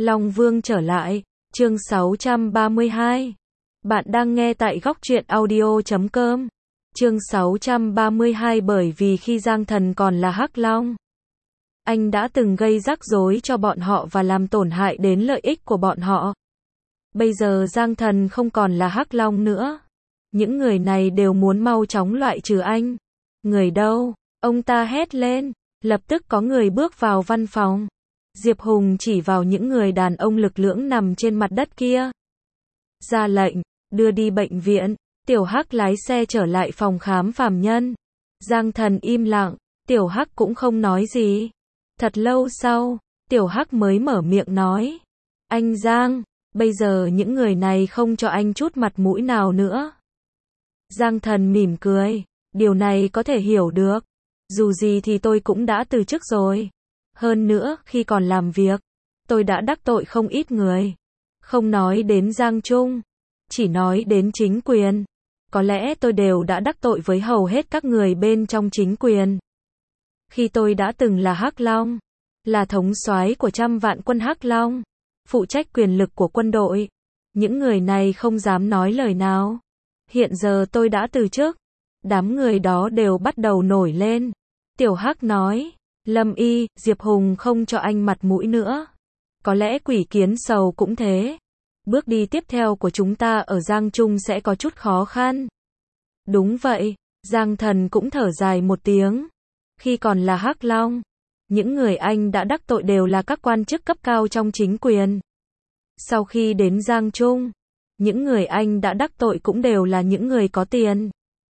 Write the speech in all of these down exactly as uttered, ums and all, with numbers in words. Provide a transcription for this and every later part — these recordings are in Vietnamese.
Long Vương trở lại, chương sáu trăm ba mươi hai. Bạn đang nghe tại góc truyện audio chấm com. Chương sáu trăm ba mươi hai bởi vì khi Giang Thần còn là Hắc Long, anh đã từng gây rắc rối cho bọn họ và làm tổn hại đến lợi ích của bọn họ. Bây giờ Giang Thần không còn là Hắc Long nữa. Những người này đều muốn mau chóng loại trừ anh. Người đâu? Ông ta hét lên. Lập tức có người bước vào văn phòng. Diệp Hùng chỉ vào những người đàn ông lực lưỡng nằm trên mặt đất kia. Ra lệnh, đưa đi bệnh viện. Tiểu Hắc lái xe trở lại phòng khám phàm nhân. Giang Thần im lặng, Tiểu Hắc cũng không nói gì. Thật lâu sau, Tiểu Hắc mới mở miệng nói. Anh Giang, bây giờ những người này không cho anh chút mặt mũi nào nữa. Giang Thần mỉm cười, điều này có thể hiểu được. Dù gì thì tôi cũng đã từ chức rồi. Hơn nữa, khi còn làm việc, tôi đã đắc tội không ít người. Không nói đến Giang Trung, chỉ nói đến chính quyền. Có lẽ tôi đều đã đắc tội với hầu hết các người bên trong chính quyền. Khi tôi đã từng là Hắc Long, là thống soái của trăm vạn quân Hắc Long, phụ trách quyền lực của quân đội, những người này không dám nói lời nào. Hiện giờ tôi đã từ chức, đám người đó đều bắt đầu nổi lên. Tiểu Hắc nói, Lâm Y, Diệp Hùng không cho anh mặt mũi nữa. Có lẽ Quỷ Kiến Sầu cũng thế. Bước đi tiếp theo của chúng ta ở Giang Trung sẽ có chút khó khăn. Đúng vậy, Giang Thần cũng thở dài một tiếng. Khi còn là Hắc Long, những người anh đã đắc tội đều là các quan chức cấp cao trong chính quyền. Sau khi đến Giang Trung, những người anh đã đắc tội cũng đều là những người có tiền.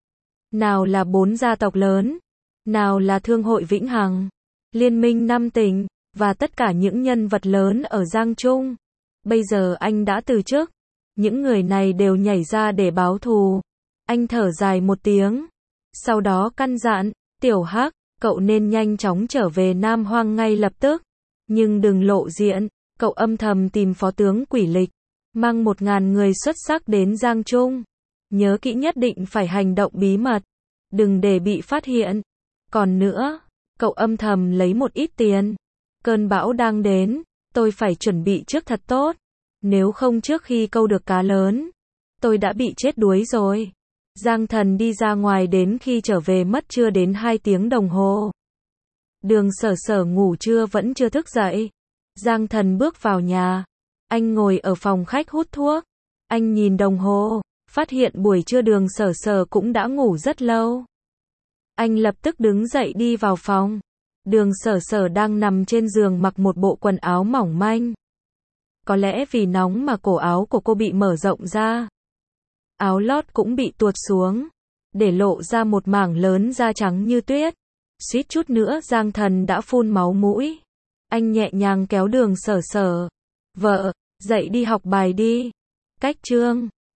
Nào là bốn gia tộc lớn, nào là Thương hội Vĩnh Hằng, Liên minh năm tỉnh, và tất cả những nhân vật lớn ở Giang Trung. Bây giờ anh đã từ chức, những người này đều nhảy ra để báo thù. Anh thở dài một tiếng, sau đó căn dặn, Tiểu Hắc, cậu nên nhanh chóng trở về Nam Hoang ngay lập tức. Nhưng đừng lộ diện, cậu âm thầm tìm phó tướng Quỷ Lịch, mang một ngàn người xuất sắc đến Giang Trung. Nhớ kỹ nhất định phải hành động bí mật, đừng để bị phát hiện. Còn nữa, cậu âm thầm lấy một ít tiền. Cơn bão đang đến, tôi phải chuẩn bị trước thật tốt. Nếu không trước khi câu được cá lớn, tôi đã bị chết đuối rồi. Giang Thần đi ra ngoài đến khi trở về mất chưa đến hai tiếng đồng hồ. Đường Sở Sở ngủ trưa vẫn chưa thức dậy. Giang Thần bước vào nhà. Anh ngồi ở phòng khách hút thuốc. Anh nhìn đồng hồ, phát hiện buổi trưa Đường Sở Sở cũng đã ngủ rất lâu. Anh lập tức đứng dậy đi vào phòng. Đường Sở Sở đang nằm trên giường mặc một bộ quần áo mỏng manh. Có lẽ vì nóng mà cổ áo của cô bị mở rộng ra. Áo lót cũng bị tuột xuống, để lộ ra một mảng lớn da trắng như tuyết. Suýt chút nữa Giang Thần đã phun máu mũi. Anh nhẹ nhàng kéo Đường Sở Sở. Vợ, dậy đi học bài đi. Cách chương